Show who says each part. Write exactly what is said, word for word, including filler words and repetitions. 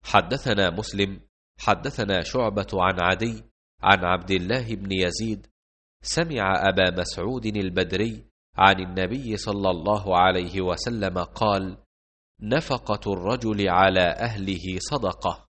Speaker 1: حدثنا مسلم حدثنا شعبة عن عدي عن عبد الله بن يزيد سمع أبا مسعود البدري عن النبي صلى الله عليه وسلم قال: نفقة الرجل على أهله صدقة.